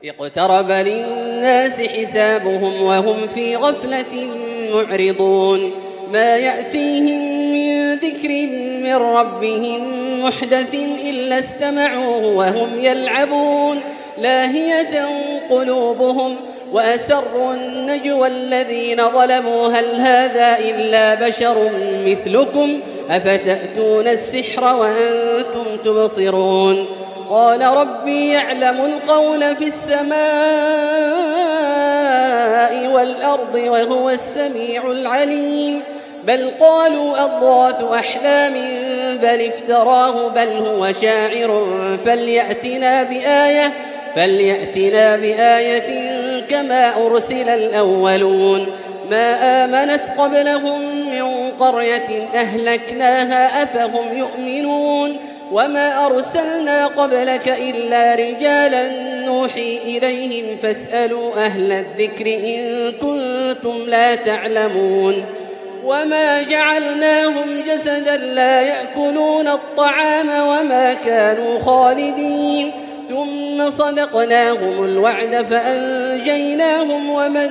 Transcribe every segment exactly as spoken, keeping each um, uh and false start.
اقترب للناس حسابهم وهم في غفلة معرضون ما يأتيهم من ذكر من ربهم محدث إلا استمعوه وهم يلعبون لاهية قلوبهم وأسروا النجوى الذين ظلموا هل هذا إلا بشر مثلكم أفتأتون السحر وأنتم تبصرون قال ربي يعلم القول في السماء والأرض وهو السميع العليم بل قالوا أضغاث أحلام بل افتراه بل هو شاعر فليأتنا بآية فليأتنا بآية كما أرسل الأولون ما آمنت قبلهم من قرية أهلكناها أفهم يؤمنون وما أرسلنا قبلك إلا رجالا نوحي إليهم فاسألوا أهل الذكر إن كنتم لا تعلمون وما جعلناهم جسدا لا يأكلون الطعام وما كانوا خالدين ثم صدقناهم الوعد فأنجيناهم ومن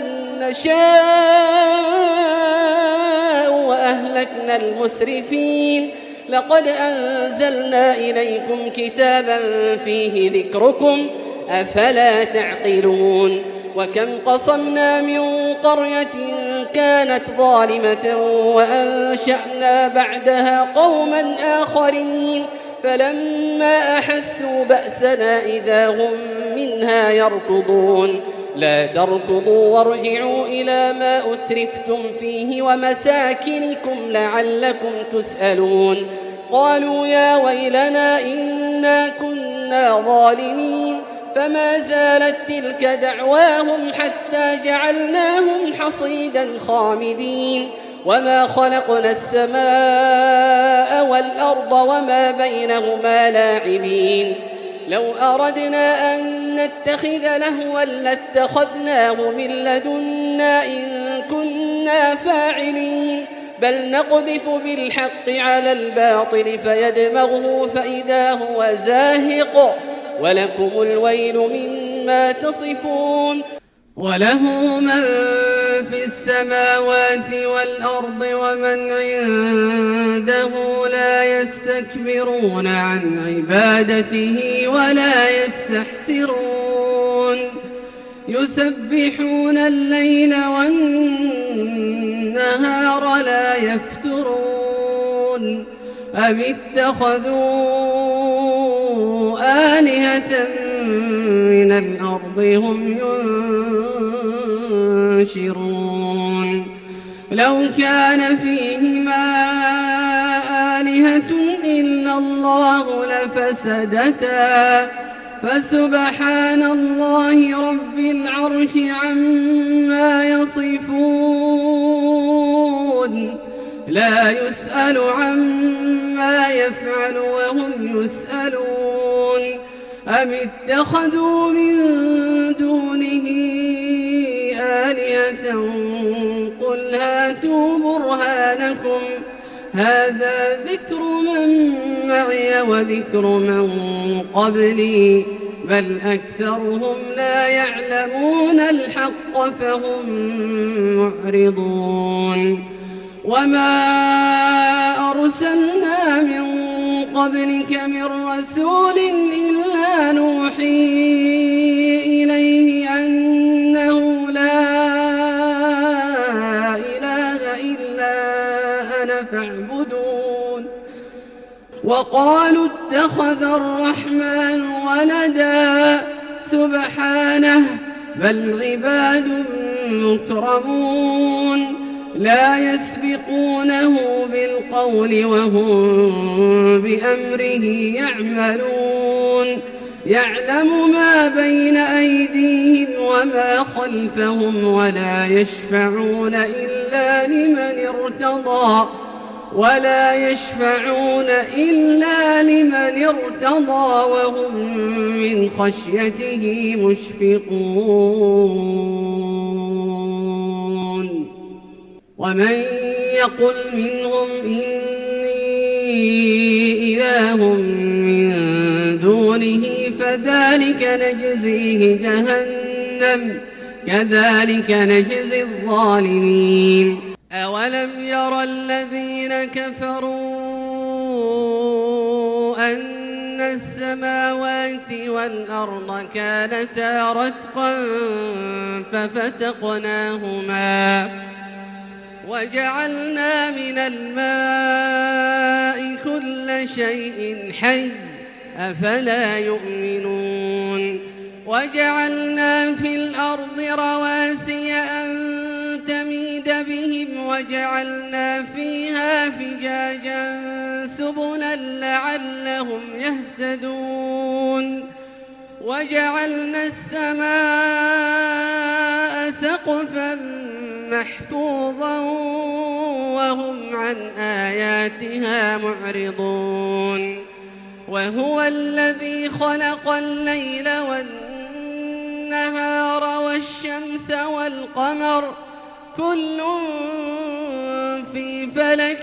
نشاء وأهلكنا المسرفين لقد أنزلنا إليكم كتابا فيه ذكركم أفلا تعقلون وكم قصمنا من قرية كانت ظالمة وأنشأنا بعدها قوما آخرين فلما أحسوا بأسنا إذا هم منها يركضون لا تركضوا وارجعوا إلى ما أترفتم فيه ومساكنكم لعلكم تسألون قالوا يا ويلنا إنا كنا ظالمين فما زالت تلك دعواهم حتى جعلناهم حصيدا خامدين وما خلقنا السماء والأرض وما بينهما لاعبين لو أردنا أن نتخذ لهوا لاتخذناه من لدنا إن كنا فاعلين بل نقذف بالحق على الباطل فيدمغه فإذا هو زاهق ولكم الويل مما تصفون وله من في السماوات والأرض ومن عنده لا يستكبرون عن عبادته ولا يستحسرون يسبحون الليل والنهار لا يفترون أم اتخذوا آلهة من الأرض هم ينشرون لو كان فيهما آلهة إلا الله لفسدتا فسبحان الله رب العرش عما يصفون لا يسأل عما يفعل وهم يسألون أم اتخذوا من دونه آلهة قل هاتوا برهانكم هذا ذكر من معي وذكر من قبلي بل أكثرهم لا يعلمون الحق فهم معرضون وما أرسلنا من قبلك من رسول إلا نوحي إليه أنه لا إله إلا أنا فاعبدون وقالوا اتخذ الرحمن ولدا سبحانه بل عباد مكرمون لا يسبقونه بالقول وهم بأمره يعملون يعلم ما بين أيديهم وما خلفهم ولا يشفعون إلا لمن ارتضى ولا يشفعون إلا لمن ارتضى وهم من خشيته مشفقون ومن يقل منهم إني إله من دونه كذلك نجزيه جهنم كذلك نجزي الظالمين. أولم يرى الذين كفروا أن السماوات والأرض كانتا رتقا ففتقناهما وجعلنا من الماء كل شيء حي أفلا يؤمنون. وجعلنا في الأرض رواسي أن تميد بهم وجعلنا فيها فجاجا سبلا لعلهم يهتدون. وجعلنا السماء سقفا محفوظا وهم عن آياتها معرضون. وهو الذي خلق الليل والنهار والشمس والقمر كل في فلك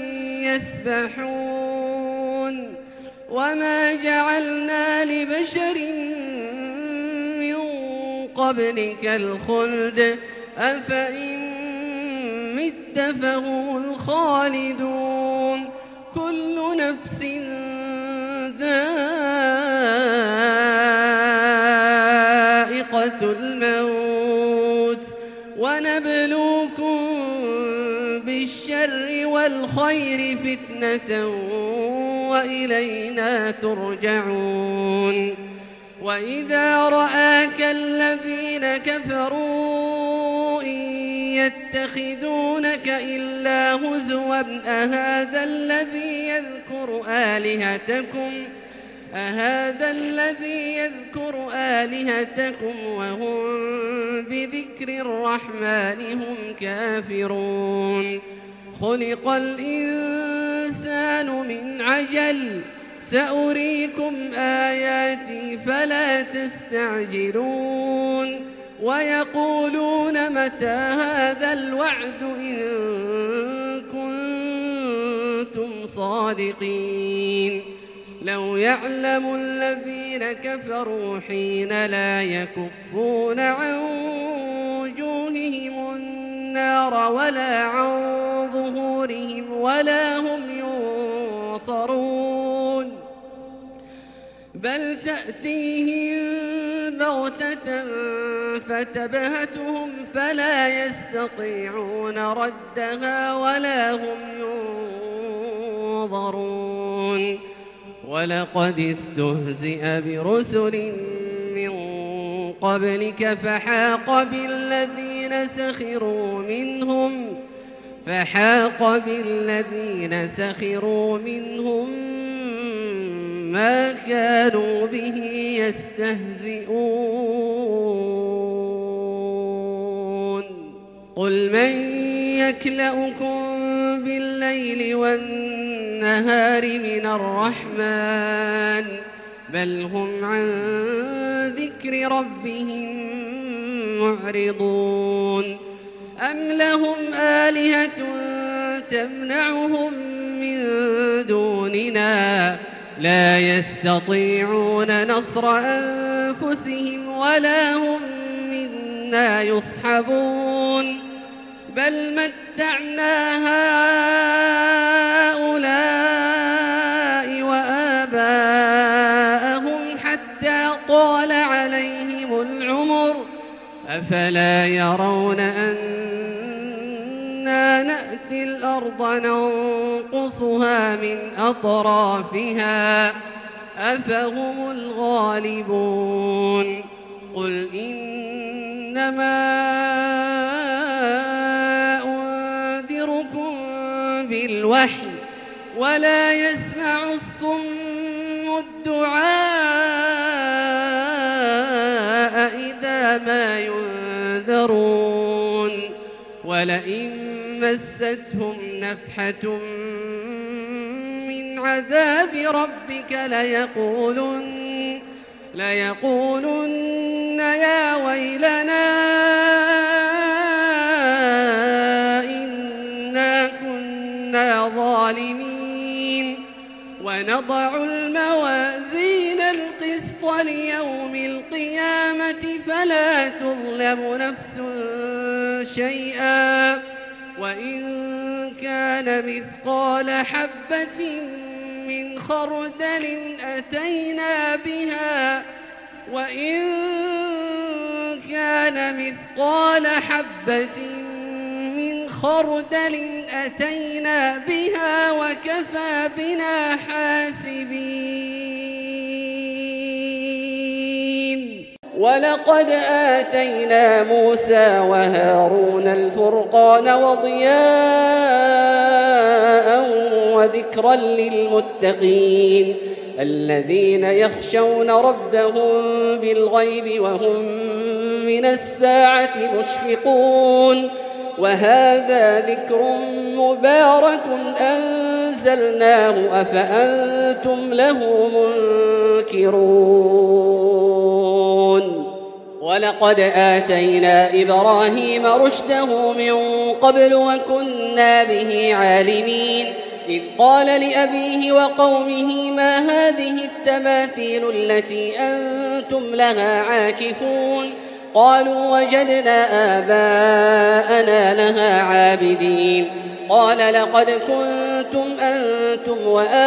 يسبحون. وما جعلنا لبشر من قبلك الخلد أفإن مت فهم الخالدون. كل نفس ذائقة الموت ونبلوكم بالشر والخير فتنة وإلينا ترجعون. وإذا رآك الذين كفروا إن يتخذونك إلا هزوا أهذا الذي يذكر آلهتكم أهذا الذي يذكر آلهتكم وهم بذكر الرحمن هم كافرون. خلق الإنسان من عجل سأريكم آياتي فلا تستعجلون. ويقولون متى هذا الوعد إن كنتم صادقين. لو يعلم الذين كفروا حين لا يكفون عن وجوههم النار ولا عن ظهورهم ولا هم ينصرون بل تأتيهم بغتة فتبهتهم فلا يستطيعون ردها ولا هم ينظرون. ولقد استهزئ برسل من قبلك فحاق بالذين سخروا منهم فحاق بالذين سخروا منهم ما كانوا به يستهزئون. قل من يكلؤكم بالليل والنهار من الرحمن بل هم عن ذكر ربهم معرضون. أم لهم آلهة تمنعهم من دوننا لا يستطيعون نصر أنفسهم ولا هم منا يصحبون. بل متعنا هؤلاء وآباءهم حتى طال عليهم العمر أفلا يرون أنا نأتي الأرض ننقصها من أطرافها أفهم الغالبون. قل إنما أنذركم بالوحي ولا يسمع الصم الدعاء إذا ما ينذرون. ولئن مستهم نفحة من عذاب ربك ليقولن ليقولن يا ويلنا إنا كنا ظالمين. ونضع الموازين القسط وليوم القيامة فلا تظلم نفس شيئا وإن كان مثقال حبة من خردل أتينا بها وإن كان مثقال حبة من خردل أتينا بها وكفى بنا حاسبين. ولقد آتينا موسى وهارون الفرقان وضياء وذكرا للمتقين الذين يخشون ربهم بالغيب وهم من الساعة مشفقون. وهذا ذكر مبارك أنزلناه أفأنتم له منكرون. ولقد آتينا إبراهيم رشده من قبل وكنا به عالمين إذ قال لأبيه وقومه ما هذه التماثيل التي أنتم لها عاكفون قالوا وجدنا آباءنا لها عابدين قال لقد كنتم أنتم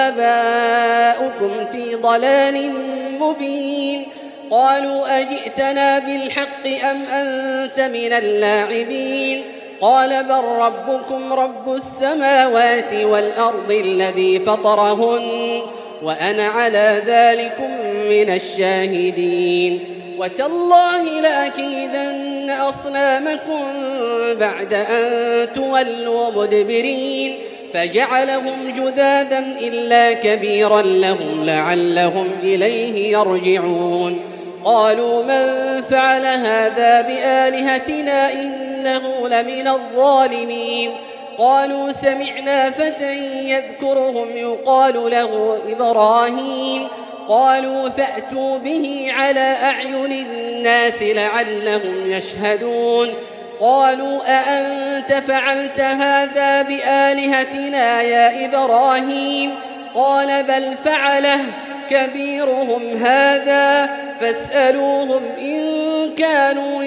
وآباؤكم في ضلال مبين قالوا أجئتنا بالحق أم أنت من اللاعبين قال بل ربكم رب السماوات والأرض الذي فطرهن وأنا على ذلكم من الشاهدين وتالله لأكيدن أصنامكم بعد أن تولوا مدبرين فجعلهم جذاذا إلا كبيرا لهم لعلهم إليه يرجعون قالوا من فعل هذا بآلهتنا إنه لمن الظالمين قالوا سمعنا فتى يذكرهم يقال له إبراهيم قالوا فأتوا به على أعين الناس لعلهم يشهدون قالوا أأنت فعلت هذا بآلهتنا يا إبراهيم قال بل فعله كبيرهم هذا فاسألوهم إن كانوا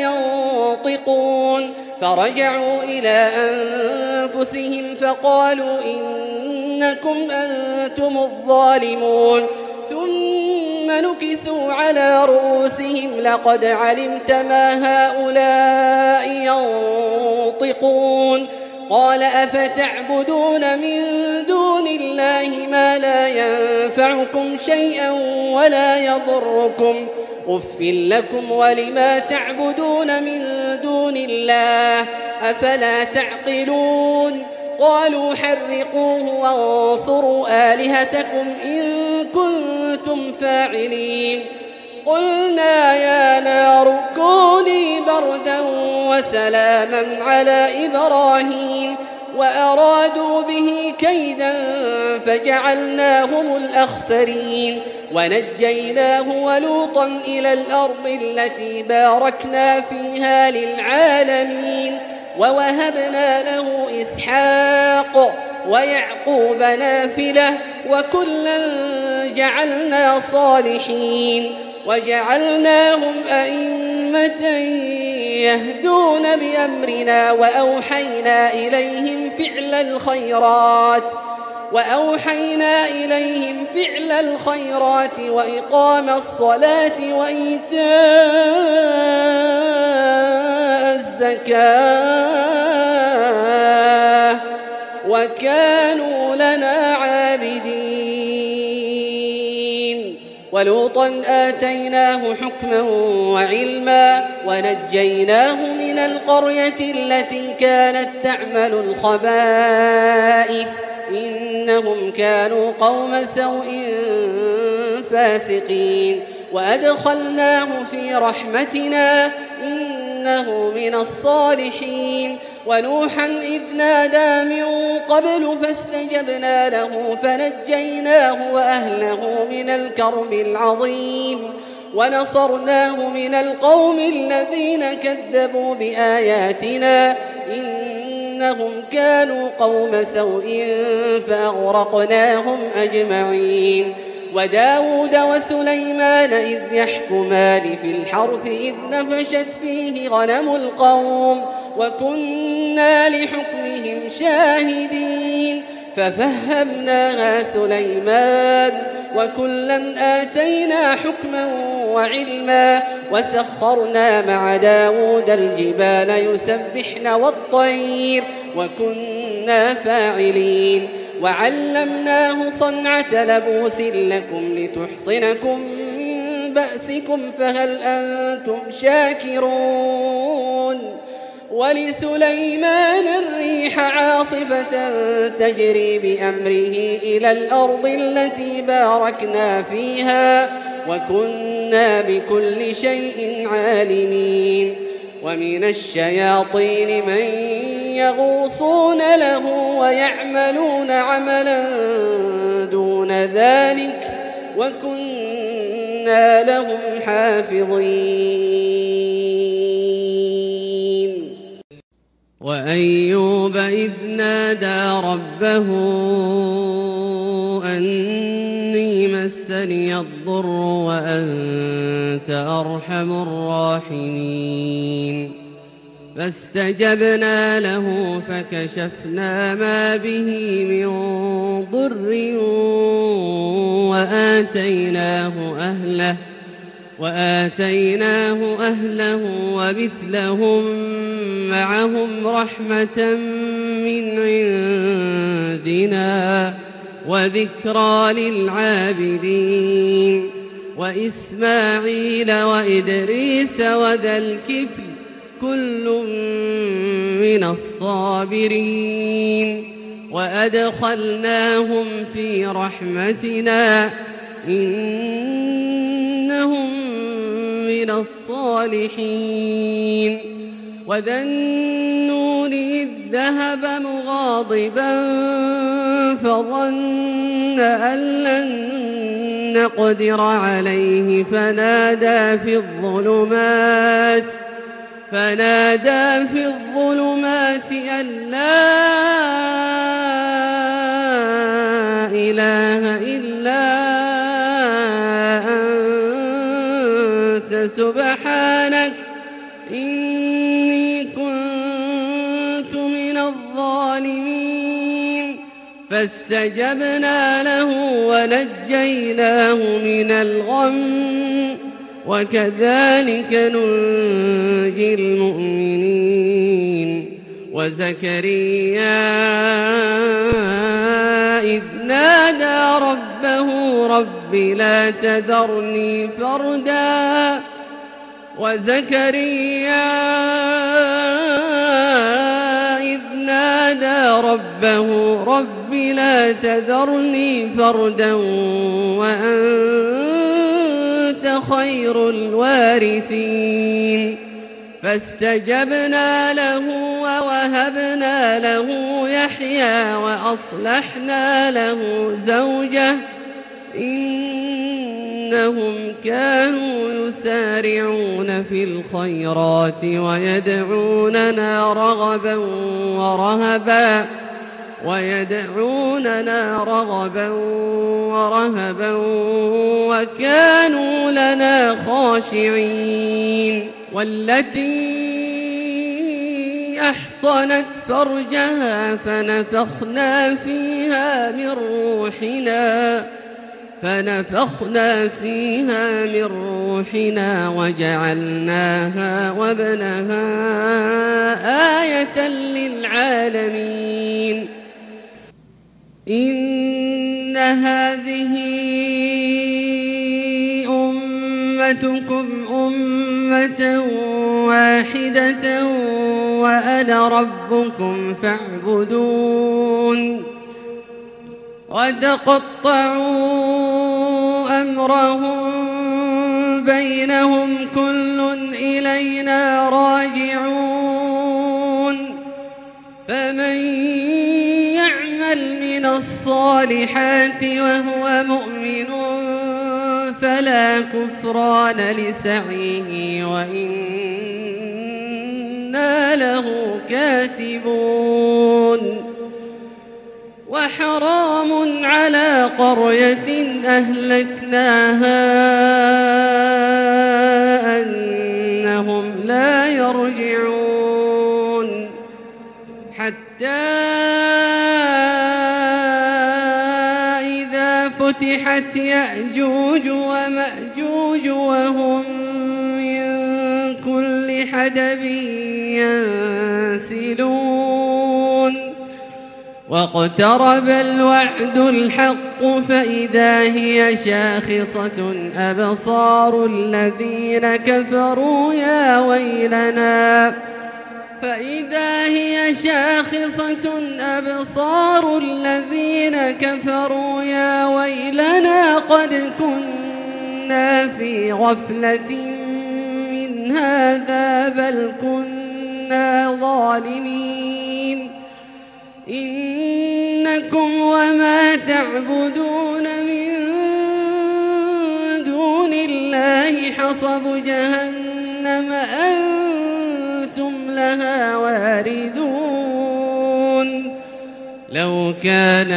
ينطقون فرجعوا إلى أنفسهم فقالوا إنكم أنتم الظالمون ثم نكسوا على رؤوسهم لقد علمت ما هؤلاء ينطقون قال أفتعبدون من دون الله ما لا ينفعكم شيئا ولا يضركم أف لكم ولما تعبدون من دون الله أفلا تعقلون قالوا حرقوه وانصروا آلهتكم إن كنتم فاعلين قلنا يا نار كوني بردا وسلاما على إبراهيم وأرادوا به كيدا فجعلناهم الأخسرين ونجيناه ولوطا إلى الأرض التي باركنا فيها للعالمين ووهبنا له إسحاق ويعقوب نافلة وكلا جعلنا صالحين وجعلناهم أئمة يهدون بأمرنا وأوحينا إليهم فعل الخيرات وأوحينا إليهم فعل الخيرات وإقام الصلاة وإيتاء الزكاة وكانوا لنا عابدين ولوطا آتيناه حكما وعلما ونجيناه من القرية التي كانت تعمل الخبائث إنهم كانوا قوم سوء فاسقين وأدخلناه في رحمتنا إنه من الصالحين ونوحا إذ نادى من قبل فاستجبنا له فنجيناه وأهله من الكرب العظيم ونصرناه من القوم الذين كذبوا بآياتنا إنهم كانوا قوم سوء فأغرقناهم أجمعين وداود وسليمان إذ يحكمان في الحرث إذ نفشت فيه غنم القوم وكنا لحكمهم شاهدين ففهمناها سليمان وكلا آتينا حكما وعلما وسخرنا مع داود الجبال يسبحن والطير وكنا فاعلين وعلمناه صنعة لبوس لكم لتحصنكم من بأسكم فهل أنتم شاكرون ولسليمان الريح عاصفة تجري بأمره إلى الأرض التي باركنا فيها وكنا بكل شيء عالمين ومن الشياطين من يغوصون له ويعملون عملا دون ذلك وكنا لهم حافظين وأيوب إذ نادى ربه أني مسني الضر وأنت أرحم الراحمين فاستجبنا له فكشفنا ما به من ضر وآتيناه أهله وآتيناه أهله ومثلهم معهم رحمة من عندنا وذكرى للعابدين وإسماعيل وإدريس وذا الكفل كل من الصابرين وأدخلناهم في رحمتنا إنهم من الصالحين وذا النون إذ ذهب مغاضبا فظن أن لن نقدر عليه فنادى في الظلمات فنادى في الظلمات أن لا إله إلا أنت سبحانك إني كنت من الظالمين فاستجبنا له ونجيناه من الغم وكذلك ننجي المؤمنين وزكريا إذ نادى ربه رب لا تذرني فردا وزكريا إذ نادى ربه رب لا تذرني فردا وأنت خير الوارثين فاستجبنا له ووهبنا له يحيى وأصلحنا له زوجه إنهم كانوا يسارعون في الخيرات ويدعوننا رغبا ورهبا ويدعوننا رغبا ورهبا وكانوا لنا خاشعين والتي أحصنت فرجها فنفخنا فيها من روحنا فنفخنا فيها من روحنا وجعلناها وابنها آية للعالمين إن هذه أمتكم أمة واحدة وأنا ربكم فاعبدون وتقطعوا أمرهم بينهم كل إلينا راجعون فمن يعمل من الصالحات وهو مؤمن فلا كفران لسعيه وإنا له كاتبون وحرام على قرية أهلكناها أنهم لا يرجعون حتى إذا فتحت يأجوج ومأجوج وهم من كل حدب ينسلون واقترب الوعد الحق فإذا هي شاخصة أبصار الذين كفروا يا ويلنا فإذا هي شاخصة أبصار الذين كفروا يا ويلنا قد كنا في غفلة من هذا بل كنا ظالمين إنكم وما تعبدون من دون الله حصب جهنم أنتم لها واردون لو كان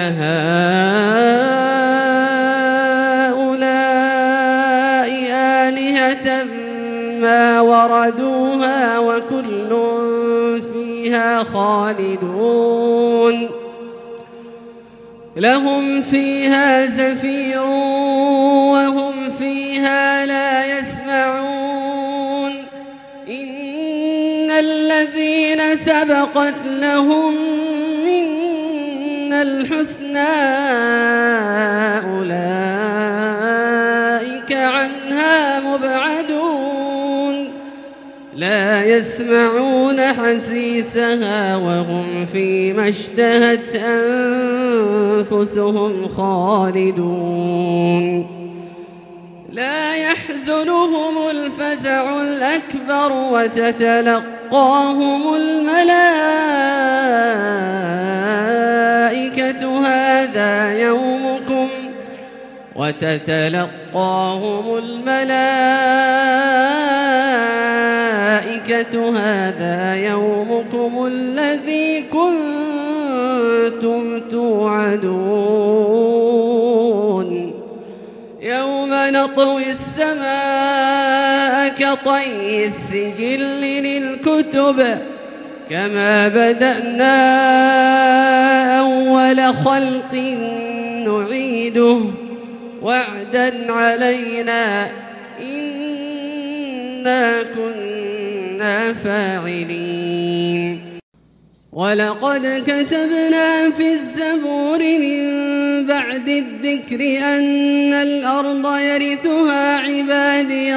هؤلاء آلهة ما وردوها وكل فيها خالدون لهم فيها زفير وهم فيها لا يسمعون إن الذين سبقت لهم منا الحسنى أولئك عنها مبعدون لا يسمعون حسيسها وهم فيما اشتهت أنفسهم خالدون لا يحزنهم الفزع الأكبر وتتلقاهم الملائكة هذا يومكم وتتلقاهم الملائكة هذا يومكم الذي كنتم توعدون يوم نطوي السماء كطي السجل للكتب كما بدأنا أول خلق نعيده وعدا علينا إنا كنا فاعلين ولقد كتبنا في الزبور من بعد الذكر أن الأرض يرثها عبادي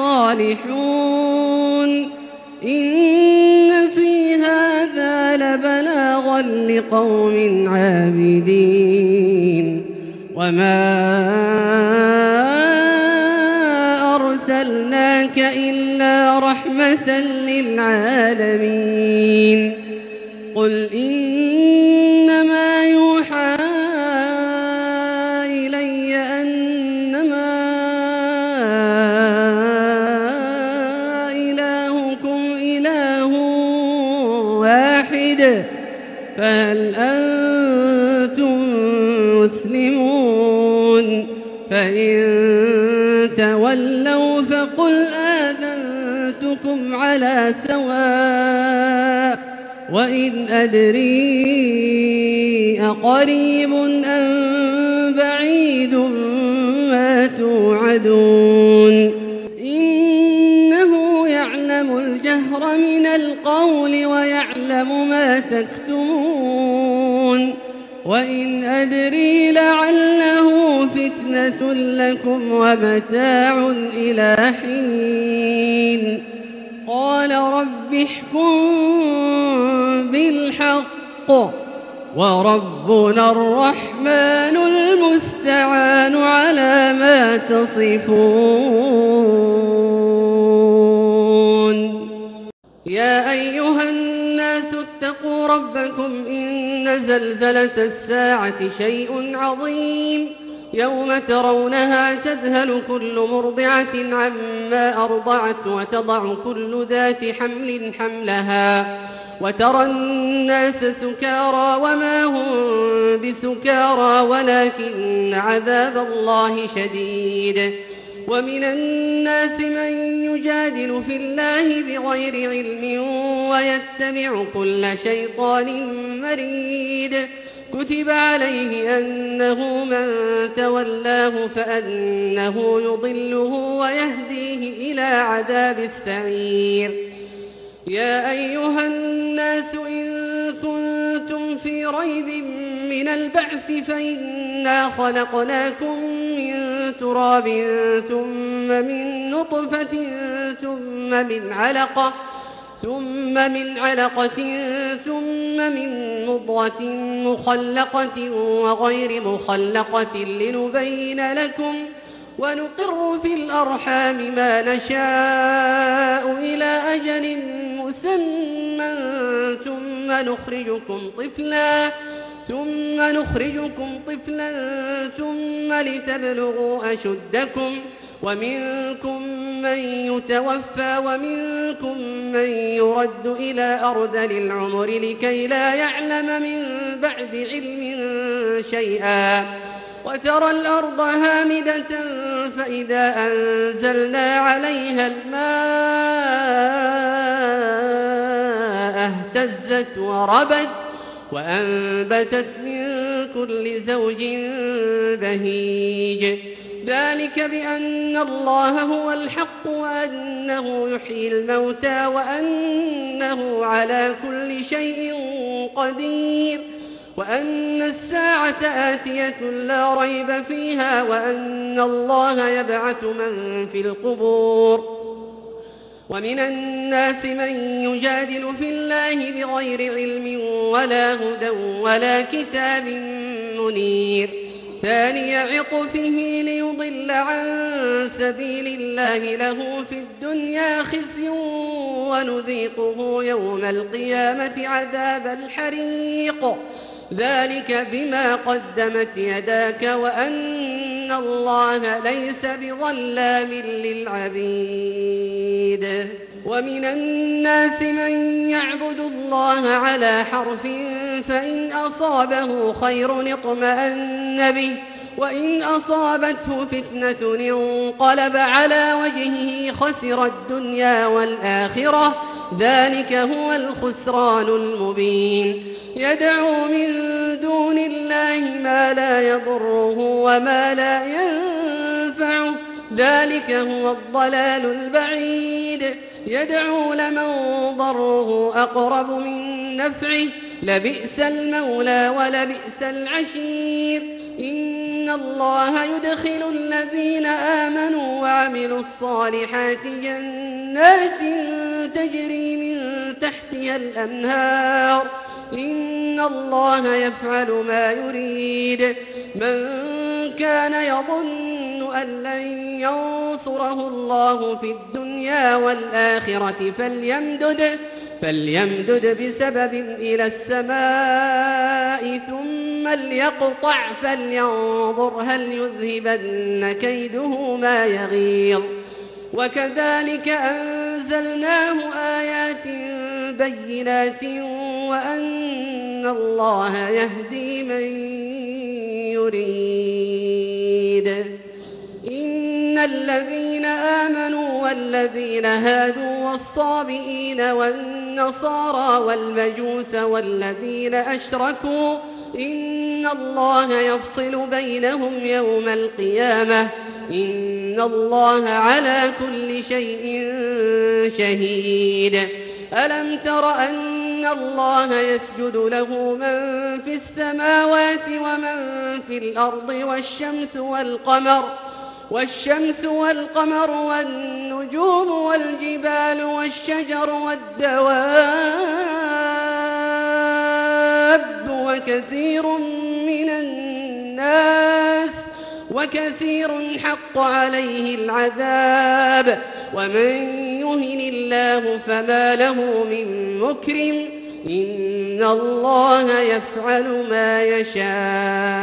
الصالحون إن في هذا لبلاغا لقوم عابدين وما أرسلناك إلا رحمة للعالمين قل إنما يوحى إلي أنما إلهكم إله واحد فهل أنتم مسلمون فإن تولوا فقل آذنتكم على سواء وإن أدري أقريب أم بعيد ما توعدون إنه يعلم الجهر من القول ويعلم ما تكتمون وإن أدري لعله فتنة لكم ومتاع إلى حين قال رب احكم بالحق وربنا الرحمن المستعان على ما تصفون يا أيها الناس اتقوا ربكم إن زلزلة الساعة شيء عظيم يوم ترونها تذهل كل مرضعة عما أرضعت وتضع كل ذات حمل حملها وترى الناس سكارى وما هم بسكارى ولكن عذاب الله شديد. ومن الناس من يجادل في الله بغير علم ويتبع كل شيطان مريد. كتب عليه أنه من تولاه فأنه يضله ويهديه إلى عذاب السعير. يا أيها الناس إن كنتم في ريب من البعث فإنا خلقناكم من تراب ثم من نطفة ثم من علقة ثم من علقة ثم من مضغة مخلقة وغير مخلقة لنبين لكم ونقر في الأرحام ما نشاء إلى أجل مسمى ثم نخرجكم طفلا ثم نخرجكم طفلا ثم لتبلغوا أشدكم ومنكم من يتوفى ومنكم من يرد إلى أرذل العمر لكي لا يعلم من بعد علم شيئا. وترى الأرض هامدة فإذا أنزلنا عليها الماء اهتزت وربت وأنبتت من كل زوج بهيج. ذلك بأن الله هو الحق وأنه يحيي الموتى وأنه على كل شيء قدير وأن الساعة آتية لا ريب فيها وأن الله يبعث من في القبور. ومن الناس من يجادل في الله بغير علم ولا هدى ولا كتاب منير. ثاني عطفه ليضل عن سبيل الله له في الدنيا خزي ونذيقه يوم القيامة عذاب الحريق. ذلك بما قدمت يداك وأن الله ليس بظلام للعبيد. ومن الناس من يعبد الله على حرف فإن أصابه خير اطمأن به وإن أصابته فتنة انقلب على وجهه خسر الدنيا والآخرة. ذلك هو الخسران المبين. يدعو من دون الله ما لا يضره وما لا ينفعه. ذلك هو الضلال البعيد. يدعو لمن ضره أقرب من نفعه لبئس المولى ولبئس العشير. إن الله يدخل الذين آمنوا وعملوا الصالحات جنات تجري من تحتها الأنهار. إن الله يفعل ما يريد. من كان يظن أن لن ينصره الله في الدنيا والآخرة فليمدد, فليمدد بسبب إلى السماء ثم ليقطع فلينظر هل يذهبن كيده ما يغيظ. وكذلك أنزلناه آيات بينات وأن الله يهدي من يريد. إن الذين آمنوا والذين هادوا والصابئين والنصارى والمجوس والذين أشركوا إن الله يفصل بينهم يوم القيامة. إن الله على كل شيء شهيد. ألم تر أن الله يسجد له من في السماوات ومن في الأرض والشمس والقمر والشمس والقمر والنجوم والجبال والشجر والدواب وكثير من الناس وكثير حق عليه العذاب. ومن يهن الله فما له من مكرم. إن الله يفعل ما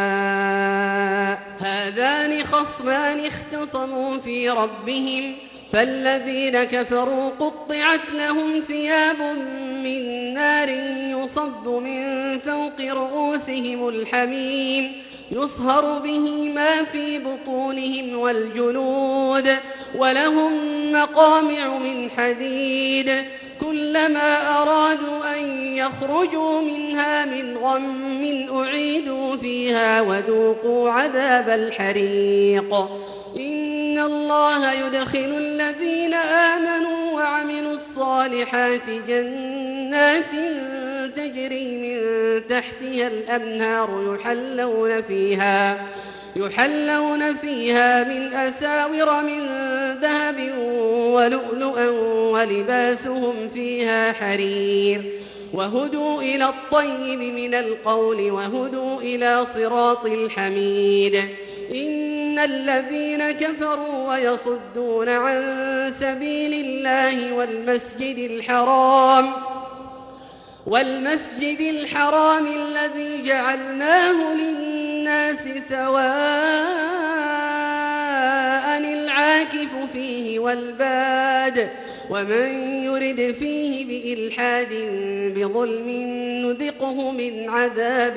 يشاء. هذان خصمان اختصموا في ربهم فالذين كفروا قطعت لهم ثياب من نار يصب من فوق رؤوسهم الحميم يصهر به ما في بطونهم والجلود ولهم مقامع من حديد كلما أرادوا أن يخرجوا منها من غم أعيدوا فيها وذوقوا عذاب الحريق إن الله يدخل الذين آمنوا وعملوا الصالحات جنات تجري من تحتها الأنهار يحلون فيها يحلون فيها من أساور من ذهب ولؤلؤا ولباسهم فيها حرير وهدوا إلى الطيب من القول وهدوا إلى صراط الحميد إن الذين كفروا ويصدون عن سبيل الله والمسجد الحرام والمسجد الحرام الذي جعلناه للناس سواء العاكف فيه والباد ومن يرد فيه بإلحاد بظلم نذقه من عذاب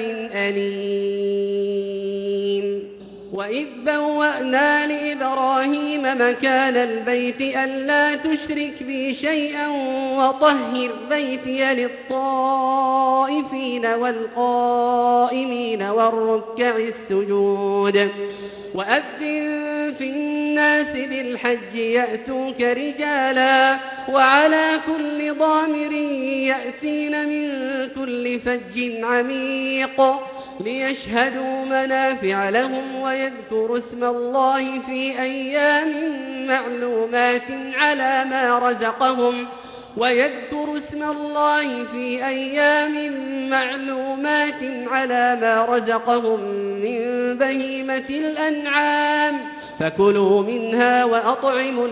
أليم وإذ بوأنا لإبراهيم مكان البيت ألا تشرك بي شيئا وطهر بيتي للطائفين والقائمين والركع السجود وأذن في الناس بالحج يأتوك رجالا وعلى كل ضامر يأتين من كل فج عميق ليشهدوا منافع لهم ويذكروا اسم الله في أيام معلومات على ما رزقهم ويذكروا اسم الله في أيام معلومات على ما رزقهم من بهيمة الأنعام فكلوا منها وأطعموا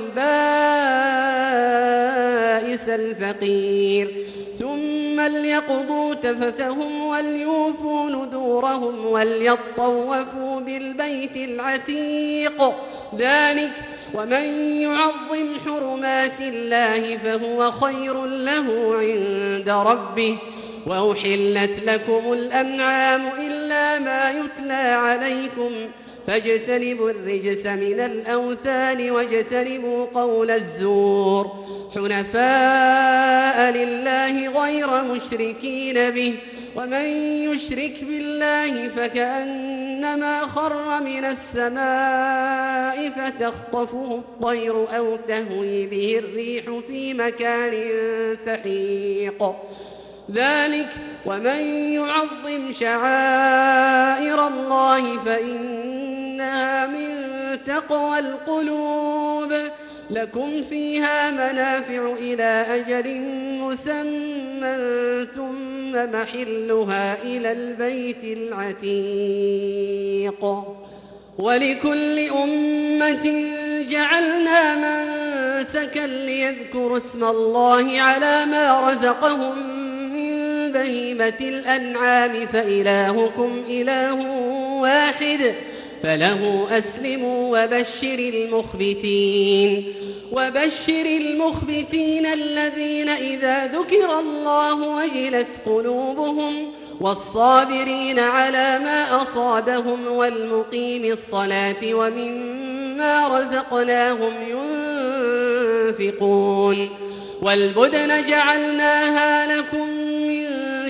البائس الفقير ثم ليقضوا تفثهم وليوفوا نذورهم وليطوفوا بالبيت العتيق ذلك ومن يعظم حرمات الله فهو خير له عند ربه وأحلت لكم الأنعام إلا ما يتلى عليكم فاجتنبوا الرجس من الأوثان واجتنبوا قول الزور حنفاء لله غير مشركين به ومن يشرك بالله فكأنما خر من السماء فتخطفه الطير أو تهوي به الريح في مكان سحيق ذلك ومن يعظم شعائر الله فإنها من تقوى القلوب لكم فيها منافع إلى أجل مسمى ثم محلها إلى البيت العتيق ولكل أمة جعلنا منسكا ليذكروا اسم الله على ما رزقهم من بهيمة الأنعام فإلهكم إله واحد فله أسلموا وبشر المخبتين وبشر المخبتين الذين إذا ذكر الله وجلت قلوبهم والصابرين على ما أصابهم والمقيم الصلاة ومما رزقناهم ينفقون والبدن جعلناها لكم من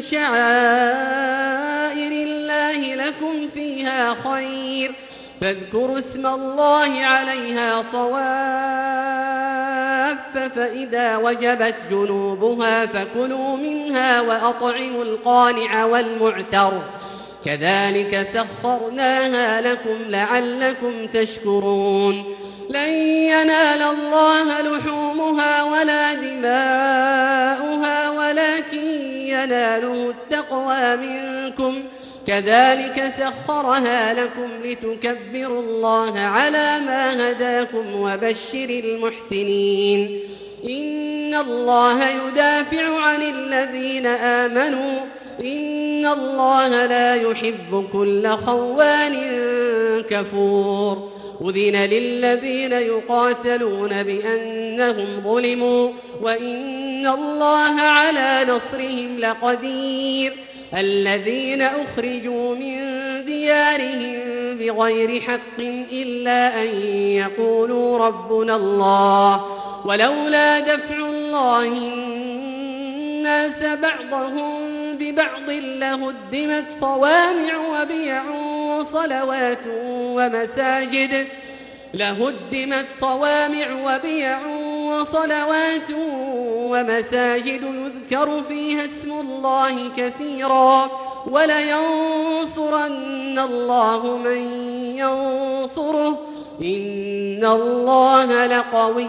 شعائر الله لكم فيها خير فاذكروا اسم الله عليها صواف فإذا وجبت جنوبها فكلوا منها وأطعموا القانع والمعتر كذلك سخرناها لكم لعلكم تشكرون لن ينال الله لحومها ولا دماؤها ولكن يناله التقوى منكم كذلك سخرها لكم لتكبروا الله على ما هداكم وبشر المحسنين إن الله يدافع عن الذين آمنوا إن الله لا يحب كل خوان كفور أذن للذين يقاتلون بأنهم ظلموا وإن الله على نصرهم لقدير الذين أخرجوا من ديارهم بغير حق إلا أن يقولوا ربنا الله ولولا دفع الله الناس بعضهم ببعض لهدمت صوامع وبيع وصلوات ومساجد لهدمت صوامع وبيع وصلوات ومساجد يذكر فيها اسم الله كثيرا ولينصرن الله من ينصره إن الله لقوي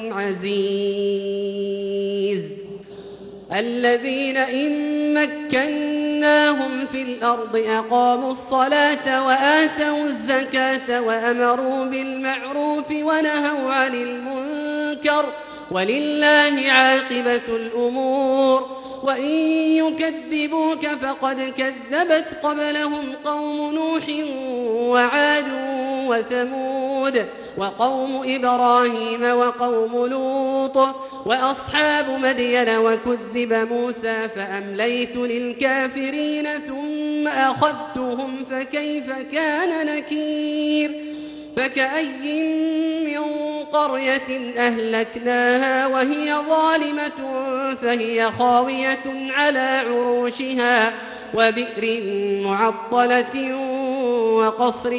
عزيز الذين إن مكناهم في الأرض أقاموا الصلاة وآتوا الزكاة وأمروا بالمعروف ونهوا عن المنكر ولله عاقبة الأمور وإن يكذبوك فقد كذبت قبلهم قوم نوح وعاد وثمود وقوم إبراهيم وقوم لوط وأصحاب مدين وكذب موسى فأمليت للكافرين ثم أخذتهم فكيف كان نكير فكأي من قرية أهلكناها وهي ظالمة فهي خاوية على عروشها وبئر معطلة وقصر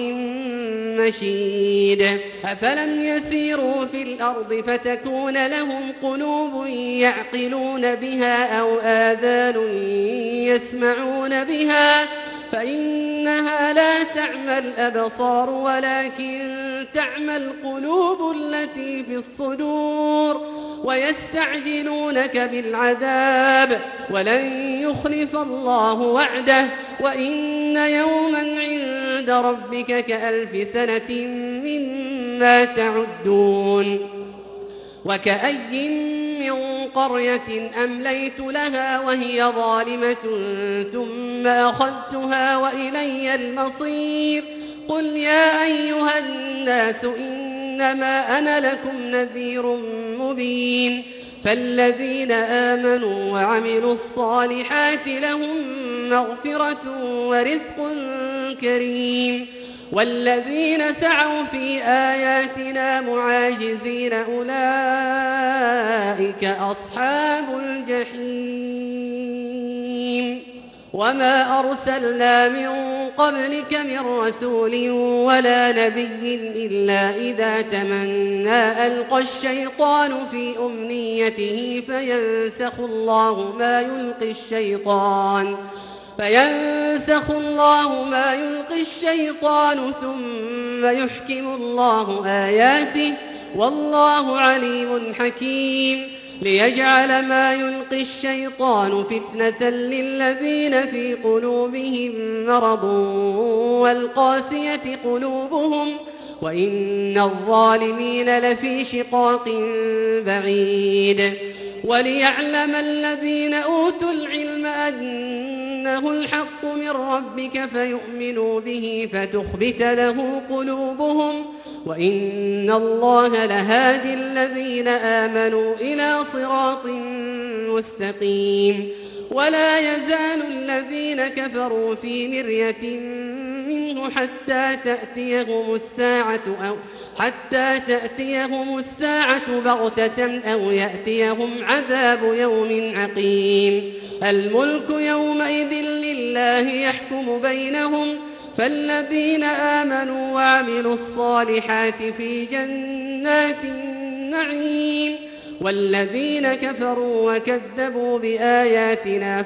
مشيد أفلم يسيروا في الأرض فتكون لهم قلوب يعقلون بها أو آذان يسمعون بها فإنها لا تعمى الأبصار ولكن تعمى القلوب التي في الصدور ويستعجلونك بالعذاب ولن يخلف الله وعده وإن يوما عند ربك كألف سنة مما تعدون وكأي من قرية أمليت لها وهي ظالمة ثم أخذتها وإلي المصير قل يا أيها الناس إنما أنا لكم نذير مبين فالذين آمنوا وعملوا الصالحات لهم مغفرة ورزق كريم والذين سعوا في آياتنا معاجزين أولئك أصحاب الجحيم وما أرسلنا من قبلك من رسول ولا نبي إلا إذا تمنى ألقى الشيطان في أمنيته فينسخ الله ما يلقي الشيطان فينسخ الله ما يلقي الشيطان ثم يحكم الله آياته والله عليم حكيم ليجعل ما يلقي الشيطان فتنة للذين في قلوبهم مرض والقاسية قلوبهم وإن الظالمين لفي شقاق بعيد وليعلم الذين أوتوا العلم أنه الحق من ربك فيؤمنوا به فتخبت له قلوبهم وإن الله لهادي الذين آمنوا إلى صراط مستقيم ولا يزال الذين كفروا في مرية منه حتى تأتيهم الساعة أو حتى تأتيهم الساعة بغتة أو يأتيهم عذاب يوم عقيم الملك يومئذ لله يحكم بينهم فالذين آمنوا وعملوا الصالحات في جنات النعيم والذين كفروا وكذبوا بآياتنا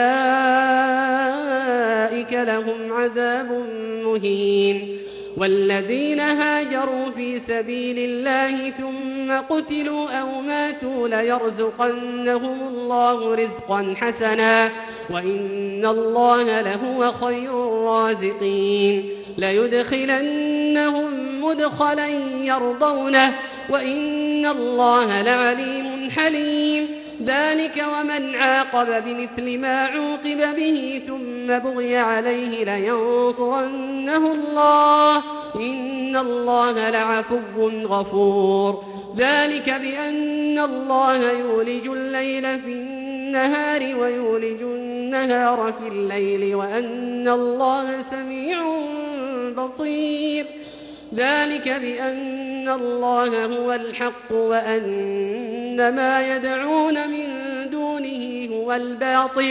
فأولئك لهم عذاب مهين والذين هاجروا في سبيل الله ثم قتلوا أو ماتوا ليرزقنهم الله رزقا حسنا وإن الله لهو خير الرازقين ليدخلنهم مدخلا يرضونه وإن الله لعليم حليم ذلك ومن عاقب بمثل ما عوقب به ثم بغي عليه لينصرنه الله إن الله لعفو غفور ذلك بأن الله يولج الليل في النهار ويولج النهار في الليل وأن الله سميع بصير ذلك بأن الله هو الحق وأن ما يدعون من دونه هو الباطل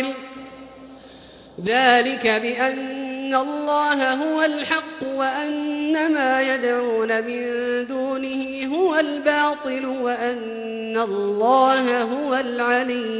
ذلك بأن الله هو الحق وأن ما يدعون من دونه هو الباطل وأن الله هو العلي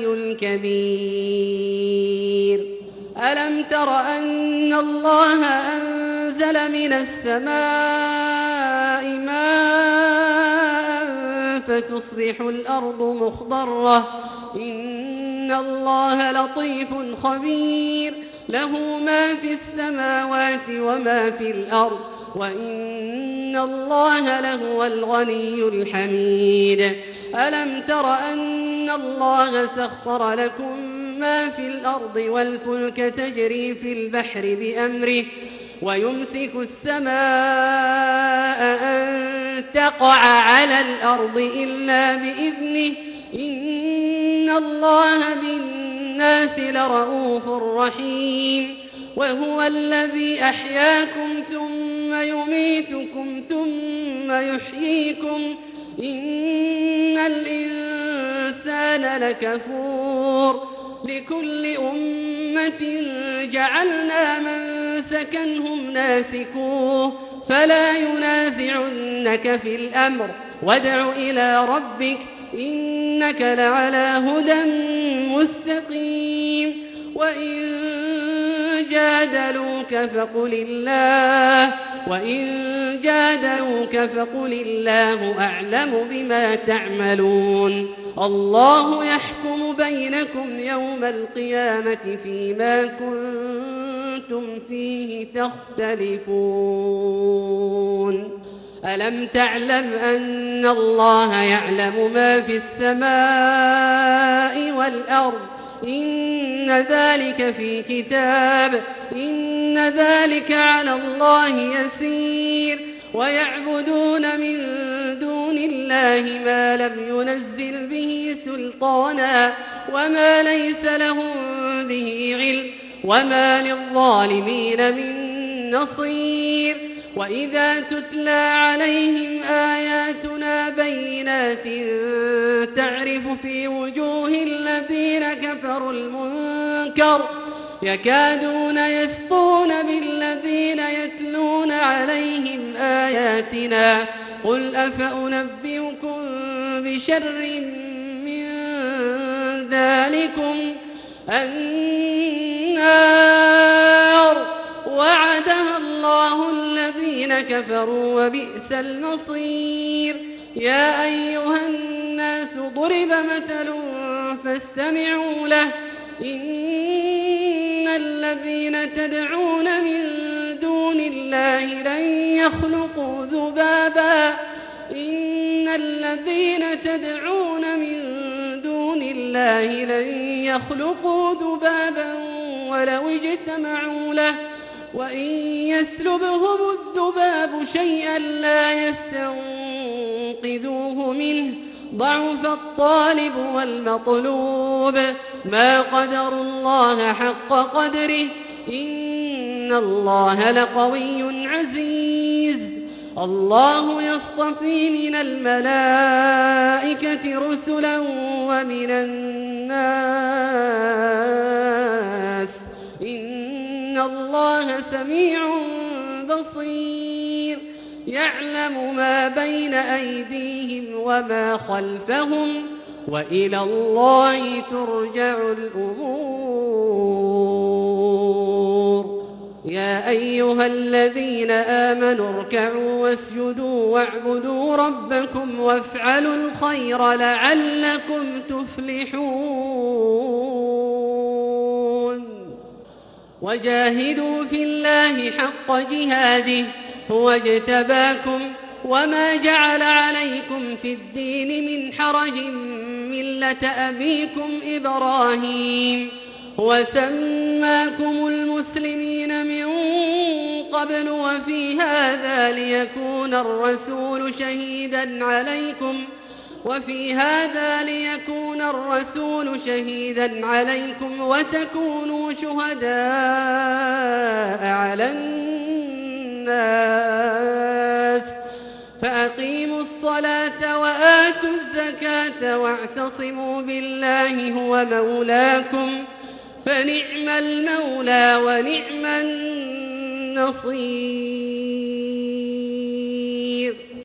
الكبير ألم تر أن الله أنزل من السماء ماء فتصبح الأرض مخضرة إن الله لطيف خبير له ما في السماوات وما في الأرض وإن الله لهو الغني الحميد ألم تر أن الله سخر لكم ما في الأرض والفلك تجري في البحر بأمره ويمسك السماء أن تقع على الأرض إلا بإذنه إن الله بالناس لرؤوف رحيم وهو الذي أحياكم ثم يميتكم ثم يحييكم إن الإنسان لكفور لكل أمة جعلنا من سكنهم ناسكوه فلا ينازعنك في الأمر وادع إلى ربك إنك لعلى هدى مستقيم وإن جادلوك فقل الله وإن جادلوك فقل الله أعلم بما تعملون الله يحكم بينكم يوم القيامة فيما كنتم فيه تختلفون ألم تعلم أن الله يعلم ما في السماء والأرض إن ذلك في كتاب إن ذلك على الله يسير ويعبدون من دون الله ما لم ينزل به سلطانا وما ليس لهم به علم وما للظالمين من نصير وإذا تتلى عليهم آياتنا بينات تعرف في وجوه الذين كفروا المنكر يكادون يسطون بالذين يتلون عليهم آياتنا قل أفأنبئكم بشر من ذلكم النار وعدها الله الذين كفروا وبئس المصير يا أيها الناس ضرب مثل فاستمعوا له إن الذين تدعون من دون الله لن يخلقوا ذبابا إن الذين تدعون من دون الله لن يخلقوا ذبابا ولو اجتمعوا له وإن يسلبهم الذباب شيئا لا يستنقذوه منه ضعف الطالب والمطلوب ما قدروا الله حق قدره إن الله لقوي عزيز الله يصطفي من الملائكة رسلا ومن الناس إن الله سميع بصير يعلم ما بين أيديهم وما خلفهم وإلى الله ترجع الأمور يا أيها الذين آمنوا اركعوا واسجدوا واعبدوا ربكم وافعلوا الخير لعلكم تفلحون وجاهدوا في الله حق جهاده هو اجتباكم وما جعل عليكم في الدين من حرج ملة أبيكم إبراهيم وسماكم المسلمين من قبل وفي هذا ليكون الرسول شهيدا عليكم وفي هذا ليكون الرسول شهيدا عليكم وتكونوا شهداء على الناس فأقيموا الصلاة وآتوا الزكاة واعتصموا بالله هو مولاكم فنعم المولى ونعم النصير.